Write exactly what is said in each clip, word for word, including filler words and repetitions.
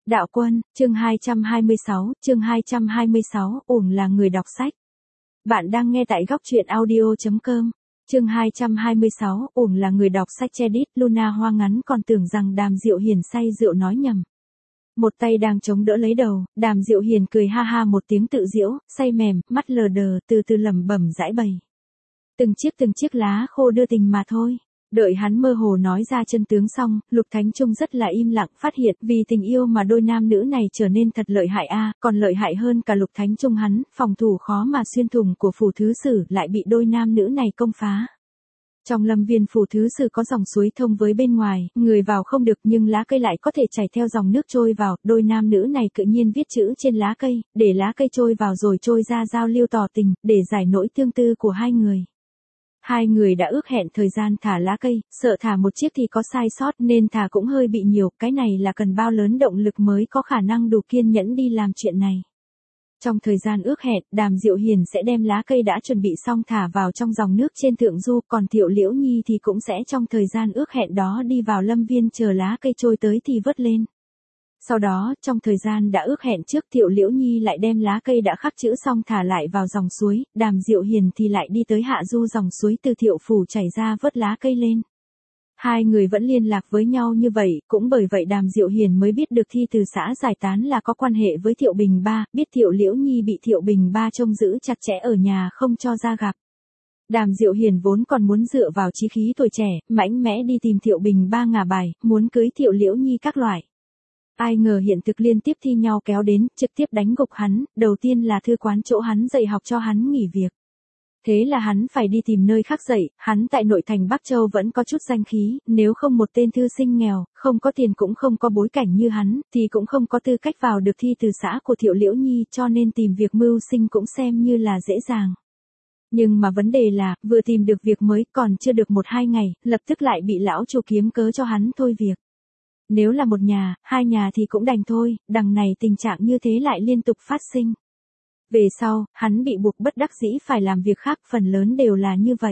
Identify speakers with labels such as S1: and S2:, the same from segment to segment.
S1: Đạo Quân, chương hai trăm hai mươi sáu, chương hai trăm hai mươi sáu, uổng là người đọc sách. Bạn đang nghe tại góc truyện audio chấm com. Chương hai trăm hai mươi sáu, uổng là người đọc sách. Credit. Luna Hoa ngắn còn tưởng rằng Đàm Diệu Hiền say rượu nói nhầm. Một tay đang chống đỡ lấy đầu, Đàm Diệu Hiền cười ha ha một tiếng tự giễu, say mềm, mắt lờ đờ, từ từ lẩm bẩm giãi bày. Từng chiếc từng chiếc lá khô đưa tình mà thôi. Đợi hắn mơ hồ nói ra chân tướng xong, Lục Thánh Trung rất là im lặng, phát hiện vì tình yêu mà đôi nam nữ này trở nên thật lợi hại a, à, còn lợi hại hơn cả Lục Thánh Trung hắn, phòng thủ khó mà xuyên thủng của phủ thứ sử lại bị đôi nam nữ này công phá. Trong lâm viên phủ thứ sử có dòng suối thông với bên ngoài, người vào không được nhưng lá cây lại có thể chảy theo dòng nước trôi vào, đôi nam nữ này tự nhiên viết chữ trên lá cây, để lá cây trôi vào rồi trôi ra giao lưu tỏ tình, để giải nỗi tương tư của hai người. Hai người đã ước hẹn thời gian thả lá cây, sợ thả một chiếc thì có sai sót nên thả cũng hơi bị nhiều, cái này là cần bao lớn động lực mới có khả năng đủ kiên nhẫn đi làm chuyện này. Trong thời gian ước hẹn, Đàm Diệu Hiền sẽ đem lá cây đã chuẩn bị xong thả vào trong dòng nước trên thượng du, còn Thiệu Liễu Nhi thì cũng sẽ trong thời gian ước hẹn đó đi vào lâm viên chờ lá cây trôi tới thì vớt lên. Sau đó, trong thời gian đã ước hẹn trước, Thiệu Liễu Nhi lại đem lá cây đã khắc chữ xong thả lại vào dòng suối, Đàm Diệu Hiền thì lại đi tới hạ du dòng suối từ Thiệu phủ chảy ra vớt lá cây lên. Hai người vẫn liên lạc với nhau như vậy, cũng bởi vậy Đàm Diệu Hiền mới biết được thi từ xã giải tán là có quan hệ với Thiệu Bình Ba, biết Thiệu Liễu Nhi bị Thiệu Bình Ba trông giữ chặt chẽ ở nhà không cho ra gặp. Đàm Diệu Hiền vốn còn muốn dựa vào chí khí tuổi trẻ, mạnh mẽ đi tìm Thiệu Bình Ba ngả bài, muốn cưới Thiệu Liễu Nhi các loại. Ai ngờ hiện thực liên tiếp thi nhau kéo đến, trực tiếp đánh gục hắn, đầu tiên là thư quán chỗ hắn dạy học cho hắn nghỉ việc. Thế là hắn phải đi tìm nơi khác dạy, hắn tại nội thành Bắc Châu vẫn có chút danh khí, nếu không một tên thư sinh nghèo, không có tiền cũng không có bối cảnh như hắn, thì cũng không có tư cách vào được thi từ xã của Thiệu Liễu Nhi, cho nên tìm việc mưu sinh cũng xem như là dễ dàng. Nhưng mà vấn đề là, vừa tìm được việc mới còn chưa được một hai ngày, lập tức lại bị lão chủ kiếm cớ cho hắn thôi việc. Nếu là một nhà, hai nhà thì cũng đành thôi, đằng này tình trạng như thế lại liên tục phát sinh. Về sau, hắn bị buộc bất đắc dĩ phải làm việc khác, phần lớn đều là như vậy.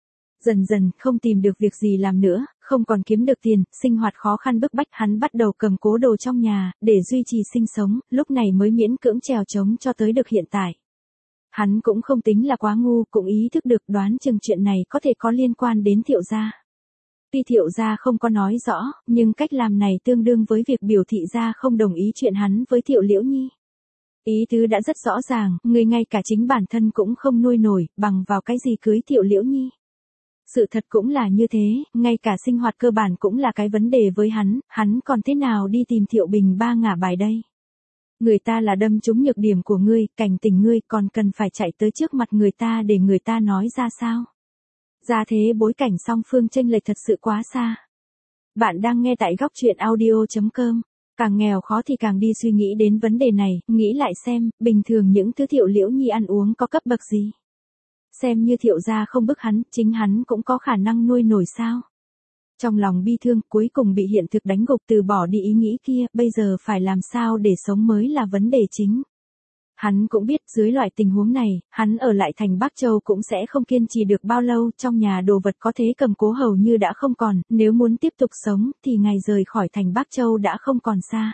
S1: Dần dần, không tìm được việc gì làm nữa, không còn kiếm được tiền, sinh hoạt khó khăn bức bách, hắn bắt đầu cầm cố đồ trong nhà, để duy trì sinh sống, lúc này mới miễn cưỡng trèo trống cho tới được hiện tại. Hắn cũng không tính là quá ngu, cũng ý thức được đoán chừng chuyện này có thể có liên quan đến Thiệu gia. Tuy Thiệu gia không có nói rõ, nhưng cách làm này tương đương với việc biểu thị gia không đồng ý chuyện hắn với Thiệu Liễu Nhi. Ý tứ đã rất rõ ràng, người ngay cả chính bản thân cũng không nuôi nổi, bằng vào cái gì cưới Thiệu Liễu Nhi. Sự thật cũng là như thế, ngay cả sinh hoạt cơ bản cũng là cái vấn đề với hắn, hắn còn thế nào đi tìm Thiệu Bình Ba ngả bài đây. Người ta là đâm trúng nhược điểm của ngươi, cảnh tình ngươi, còn cần phải chạy tới trước mặt người ta để người ta nói ra sao. Ra thế bối cảnh song phương chênh lệch thật sự quá xa. Bạn đang nghe tại góc truyện audio chấm com. Càng nghèo khó thì càng đi suy nghĩ đến vấn đề này, nghĩ lại xem, bình thường những thứ Thiệu Liễu Nhi ăn uống có cấp bậc gì. Xem như Thiệu gia không bức hắn, chính hắn cũng có khả năng nuôi nổi sao. Trong lòng bi thương, cuối cùng bị hiện thực đánh gục, từ bỏ đi ý nghĩ kia, bây giờ phải làm sao để sống mới là vấn đề chính. Hắn cũng biết dưới loại tình huống này, hắn ở lại thành Bắc Châu cũng sẽ không kiên trì được bao lâu, trong nhà đồ vật có thế cầm cố hầu như đã không còn, nếu muốn tiếp tục sống thì ngày rời khỏi thành Bắc Châu đã không còn xa.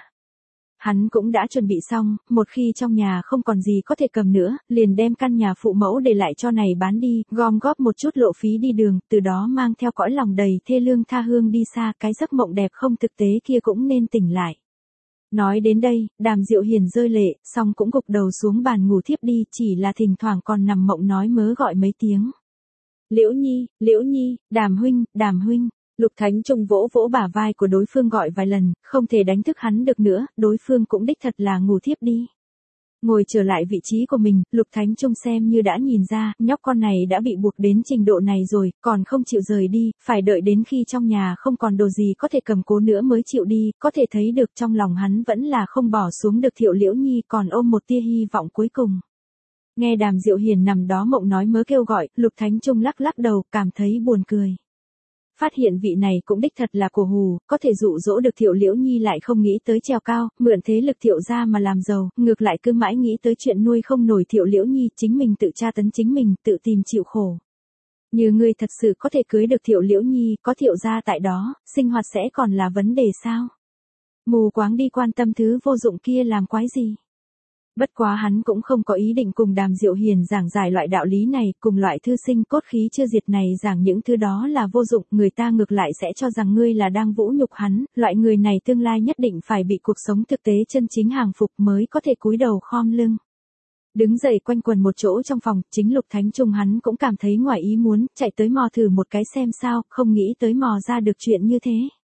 S1: Hắn cũng đã chuẩn bị xong, một khi trong nhà không còn gì có thể cầm nữa, liền đem căn nhà phụ mẫu để lại cho này bán đi, gom góp một chút lộ phí đi đường, từ đó mang theo cõi lòng đầy thê lương tha hương đi xa, cái giấc mộng đẹp không thực tế kia cũng nên tỉnh lại. Nói đến đây, Đàm Diệu Hiền rơi lệ, xong cũng gục đầu xuống bàn ngủ thiếp đi, chỉ là thỉnh thoảng còn nằm mộng nói mớ gọi mấy tiếng. Liễu Nhi, Liễu Nhi, Đàm huynh, Đàm huynh. Lục Thánh Trung vỗ vỗ bả vai của đối phương gọi vài lần, không thể đánh thức hắn được nữa, đối phương cũng đích thật là ngủ thiếp đi. Ngồi trở lại vị trí của mình, Lục Thánh Trung xem như đã nhìn ra, nhóc con này đã bị buộc đến trình độ này rồi, còn không chịu rời đi, phải đợi đến khi trong nhà không còn đồ gì có thể cầm cố nữa mới chịu đi, có thể thấy được trong lòng hắn vẫn là không bỏ xuống được Thiệu Liễu Nhi, còn ôm một tia hy vọng cuối cùng. Nghe Đàm Diệu Hiền nằm đó mộng nói mớ kêu gọi, Lục Thánh Trung lắc lắc đầu, cảm thấy buồn cười. Phát hiện vị này cũng đích thật là cổ hù, có thể dụ dỗ được Thiệu Liễu Nhi lại không nghĩ tới trèo cao, mượn thế lực Thiệu gia mà làm giàu, ngược lại cứ mãi nghĩ tới chuyện nuôi không nổi Thiệu Liễu Nhi, chính mình tự tra tấn chính mình, tự tìm chịu khổ. Như ngươi thật sự có thể cưới được Thiệu Liễu Nhi, có Thiệu gia tại đó, sinh hoạt sẽ còn là vấn đề sao? Mù quáng đi quan tâm thứ vô dụng kia làm quái gì. Bất quá hắn cũng không có ý định cùng Đàm Diệu Hiền giảng giải loại đạo lý này, cùng loại thư sinh cốt khí chưa diệt này giảng những thứ đó là vô dụng, người ta ngược lại sẽ cho rằng ngươi là đang vũ nhục hắn, loại người này tương lai nhất định phải bị cuộc sống thực tế chân chính hàng phục mới có thể cúi đầu khom lưng. Đứng dậy quanh quần một chỗ trong phòng, chính Lục Thánh Trung hắn cũng cảm thấy ngoài ý muốn, chạy tới mò thử một cái xem sao, không nghĩ tới mò ra được chuyện như thế.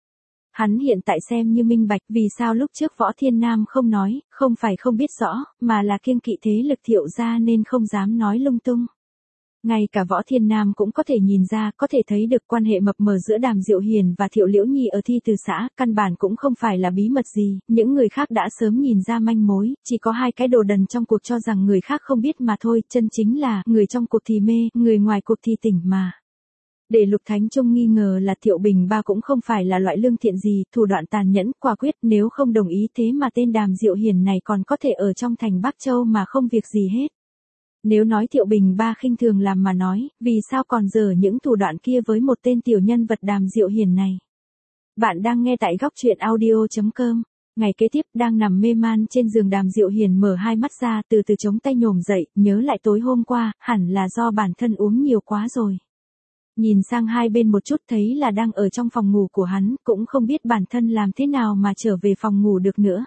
S1: Hắn hiện tại xem như minh bạch vì sao lúc trước Võ Thiên Nam không nói, không phải không biết rõ, mà là kiêng kỵ thế lực Thiệu gia nên không dám nói lung tung. Ngay cả Võ Thiên Nam cũng có thể nhìn ra, có thể thấy được quan hệ mập mờ giữa Đàm Diệu Hiền và Thiệu Liễu Nhi ở thi từ xã, căn bản cũng không phải là bí mật gì, những người khác đã sớm nhìn ra manh mối, chỉ có hai cái đồ đần trong cuộc cho rằng người khác không biết mà thôi, chân chính là, người trong cuộc thì mê, người ngoài cuộc thì tỉnh mà. Để Lục Thánh Trung nghi ngờ là Thiệu Bình Ba cũng không phải là loại lương thiện gì, thủ đoạn tàn nhẫn, quả quyết, nếu không đồng ý thế mà tên Đàm Diệu Hiền này còn có thể ở trong thành Bắc Châu mà không việc gì hết. Nếu nói Thiệu Bình Ba khinh thường làm mà nói, vì sao còn dở những thủ đoạn kia với một tên tiểu nhân vật Đàm Diệu Hiền này. Bạn đang nghe tại góc truyện audio chấm com. Ngày kế tiếp đang nằm mê man trên giường Đàm Diệu Hiền mở hai mắt ra từ từ chống tay nhổm dậy, nhớ lại tối hôm qua, hẳn là do bản thân uống nhiều quá rồi. Nhìn sang hai bên một chút thấy là đang ở trong phòng ngủ của hắn, cũng không biết bản thân làm thế nào mà trở về phòng ngủ được nữa.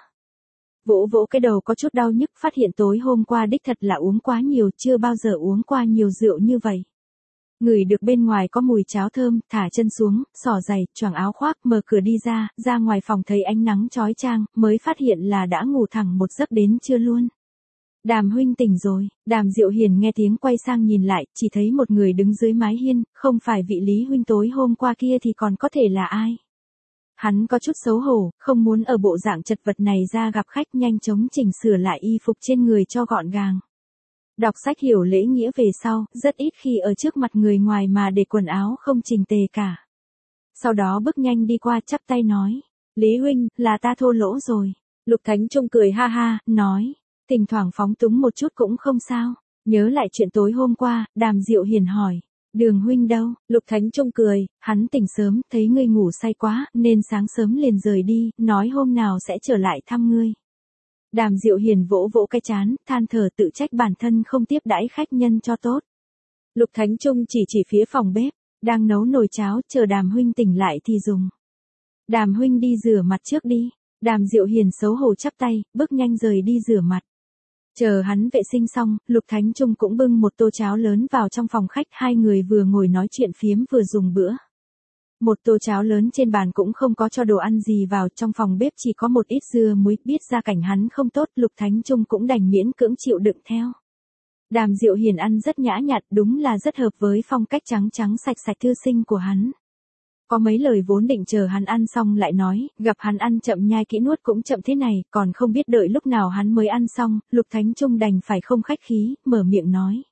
S1: Vỗ vỗ cái đầu có chút đau nhức, phát hiện tối hôm qua đích thật là uống quá nhiều, chưa bao giờ uống qua nhiều rượu như vậy. Ngửi được bên ngoài có mùi cháo thơm, thả chân xuống, xỏ giày, choàng áo khoác, mở cửa đi ra, ra ngoài phòng thấy ánh nắng chói chang, mới phát hiện là đã ngủ thẳng một giấc đến trưa luôn. Đàm huynh tỉnh rồi, Đàm Diệu Hiền nghe tiếng quay sang nhìn lại, chỉ thấy một người đứng dưới mái hiên, không phải vị Lý huynh tối hôm qua kia thì còn có thể là ai. Hắn có chút xấu hổ, không muốn ở bộ dạng chật vật này ra gặp khách, nhanh chóng chỉnh sửa lại y phục trên người cho gọn gàng. Đọc sách hiểu lễ nghĩa về sau, rất ít khi ở trước mặt người ngoài mà để quần áo không chỉnh tề cả. Sau đó bước nhanh đi qua chắp tay nói, Lý huynh, là ta thô lỗ rồi. Lục Thánh Trung cười ha ha, nói, thỉnh thoảng phóng túng một chút cũng không sao. Nhớ lại chuyện tối hôm qua, Đàm Diệu Hiền hỏi, Đường huynh đâu? Lục Thánh Trung cười, hắn tỉnh sớm, thấy ngươi ngủ say quá, nên sáng sớm liền rời đi, nói hôm nào sẽ trở lại thăm ngươi. Đàm Diệu Hiền vỗ vỗ cái trán, than thở tự trách bản thân không tiếp đãi khách nhân cho tốt. Lục Thánh Trung chỉ chỉ phía phòng bếp, đang nấu nồi cháo, chờ Đàm huynh tỉnh lại thì dùng. Đàm huynh đi rửa mặt trước đi. Đàm Diệu Hiền xấu hổ chắp tay, bước nhanh rời đi rửa mặt. Chờ hắn vệ sinh xong, Lục Thánh Trung cũng bưng một tô cháo lớn vào trong phòng khách, hai người vừa ngồi nói chuyện phiếm vừa dùng bữa. Một tô cháo lớn trên bàn cũng không có cho đồ ăn gì vào, trong phòng bếp chỉ có một ít dưa muối, biết ra cảnh hắn không tốt, Lục Thánh Trung cũng đành miễn cưỡng chịu đựng theo. Đàm Diệu Hiền ăn rất nhã nhặn, đúng là rất hợp với phong cách trắng trắng sạch sạch thư sinh của hắn. Có mấy lời vốn định chờ hắn ăn xong lại nói, gặp hắn ăn chậm nhai kỹ nuốt cũng chậm thế này, còn không biết đợi lúc nào hắn mới ăn xong, Lục Thánh Trung đành phải không khách khí, mở miệng nói.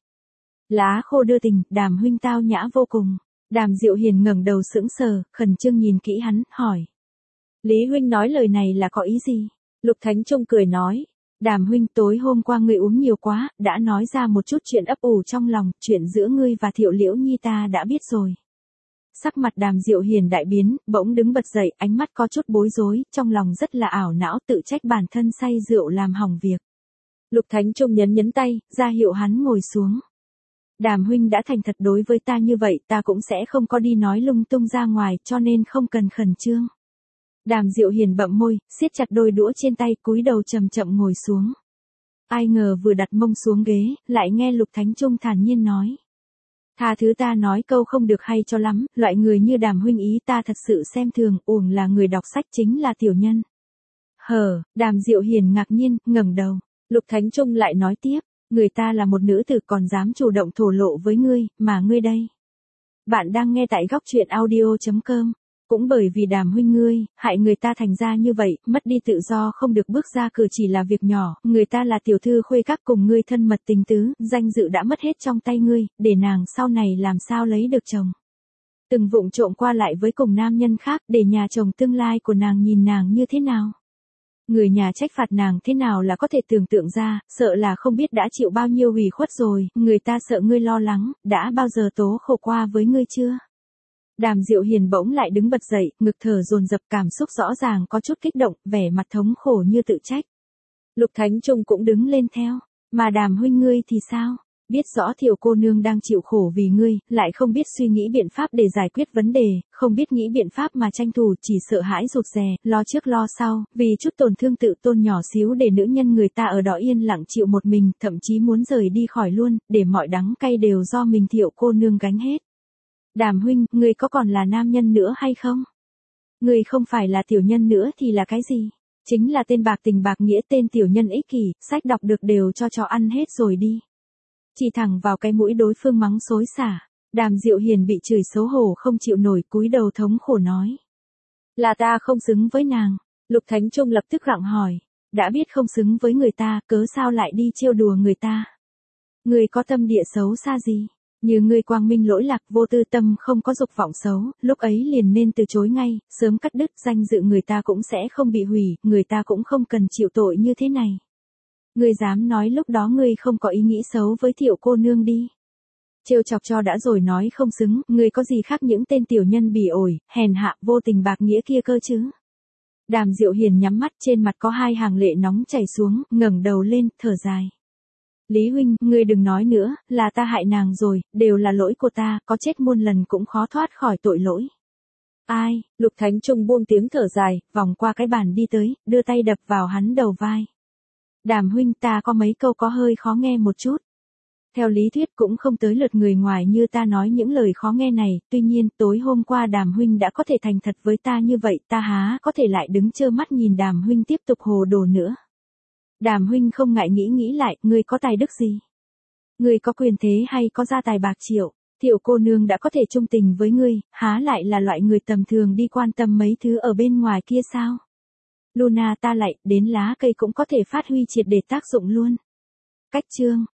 S1: Lá khô đưa tình, Đàm huynh tao nhã vô cùng. Đàm Diệu Hiền ngẩng đầu sững sờ, khẩn trương nhìn kỹ hắn, hỏi. Lý huynh nói lời này là có ý gì? Lục Thánh Trung cười nói. Đàm huynh, tối hôm qua ngươi uống nhiều quá, đã nói ra một chút chuyện ấp ủ trong lòng, chuyện giữa ngươi và Thiệu Liễu Nhi ta đã biết rồi. Sắc mặt Đàm Diệu Hiền đại biến, bỗng đứng bật dậy, ánh mắt có chút bối rối, trong lòng rất là ảo não, tự trách bản thân say rượu làm hỏng việc. Lục Thánh Trung nhấn nhấn tay, ra hiệu hắn ngồi xuống. Đàm huynh đã thành thật đối với ta như vậy, ta cũng sẽ không có đi nói lung tung ra ngoài, cho nên không cần khẩn trương. Đàm Diệu Hiền bậm môi, siết chặt đôi đũa trên tay, cúi đầu chậm chậm ngồi xuống. Ai ngờ vừa đặt mông xuống ghế, lại nghe Lục Thánh Trung thản nhiên nói. Tha thứ ta nói câu không được hay cho lắm, loại người như Đàm huynh ý ta thật sự xem thường, uổng là người đọc sách chính là tiểu nhân. Hờ, Đàm Diệu Hiền ngạc nhiên, ngẩng đầu. Lục Thánh Trung lại nói tiếp, người ta là một nữ tử còn dám chủ động thổ lộ với ngươi, mà ngươi đây. Bạn đang nghe tại góc truyện audio chấm com. Cũng bởi vì Đàm huynh ngươi, hại người ta thành ra như vậy, mất đi tự do không được bước ra cửa chỉ là việc nhỏ, người ta là tiểu thư khuê các cùng ngươi thân mật tình tứ, danh dự đã mất hết trong tay ngươi, để nàng sau này làm sao lấy được chồng. Từng vụng trộm qua lại với cùng nam nhân khác, để nhà chồng tương lai của nàng nhìn nàng như thế nào. Người nhà trách phạt nàng thế nào là có thể tưởng tượng ra, sợ là không biết đã chịu bao nhiêu hủy khuất rồi, người ta sợ ngươi lo lắng, đã bao giờ tố khổ qua với ngươi chưa? Đàm Diệu Hiền bỗng lại đứng bật dậy, ngực thở dồn dập, cảm xúc rõ ràng có chút kích động, vẻ mặt thống khổ như tự trách. Lục Thánh Trung cũng đứng lên theo. Mà Đàm huynh ngươi thì sao? Biết rõ Thiệu cô nương đang chịu khổ vì ngươi, lại không biết suy nghĩ biện pháp để giải quyết vấn đề, không biết nghĩ biện pháp mà tranh thủ, chỉ sợ hãi rụt rè, lo trước lo sau, vì chút tổn thương tự tôn nhỏ xíu để nữ nhân người ta ở đó yên lặng chịu một mình, thậm chí muốn rời đi khỏi luôn, để mọi đắng cay đều do mình Thiệu cô nương gánh hết. Đàm huynh, ngươi có còn là nam nhân nữa hay không? Ngươi không phải là tiểu nhân nữa thì là cái gì? Chính là tên bạc tình bạc nghĩa, tên tiểu nhân ích kỷ, sách đọc được đều cho chó ăn hết rồi đi. Chỉ thẳng vào cái mũi đối phương mắng xối xả. Đàm Diệu Hiền bị chửi xấu hổ không chịu nổi, cúi đầu thống khổ nói. Là ta không xứng với nàng. Lục Thánh Trung lập tức gặng hỏi. Đã biết không xứng với người ta, cớ sao lại đi trêu đùa người ta? Người có tâm địa xấu xa gì? Như ngươi quang minh lỗi lạc, vô tư tâm, không có dục vọng xấu, lúc ấy liền nên từ chối ngay, sớm cắt đứt, danh dự người ta cũng sẽ không bị hủy, người ta cũng không cần chịu tội như thế này. Ngươi dám nói lúc đó ngươi không có ý nghĩ xấu với Thiệu cô nương đi. Trêu chọc cho đã rồi nói không xứng, ngươi có gì khác những tên tiểu nhân bỉ ổi, hèn hạ, vô tình bạc nghĩa kia cơ chứ? Đàm Diệu Hiền nhắm mắt, trên mặt có hai hàng lệ nóng chảy xuống, ngẩng đầu lên, thở dài. Lý huynh, ngươi đừng nói nữa, là ta hại nàng rồi, đều là lỗi của ta, có chết muôn lần cũng khó thoát khỏi tội lỗi. Ai? Lục Thánh Trung buông tiếng thở dài, vòng qua cái bàn đi tới, đưa tay đập vào hắn đầu vai. Đàm huynh, ta có mấy câu có hơi khó nghe một chút. Theo lý thuyết cũng không tới lượt người ngoài như ta nói những lời khó nghe này, tuy nhiên tối hôm qua Đàm huynh đã có thể thành thật với ta như vậy, ta há có thể lại đứng trơ mắt nhìn Đàm huynh tiếp tục hồ đồ nữa. Đàm huynh không ngại nghĩ nghĩ lại, ngươi có tài đức gì? Ngươi có quyền thế hay có gia tài bạc triệu? Thiệu cô nương đã có thể trung tình với ngươi, há lại là loại người tầm thường đi quan tâm mấy thứ ở bên ngoài kia sao? Luna ta lại, đến lá cây cũng có thể phát huy triệt để tác dụng luôn. Cách chương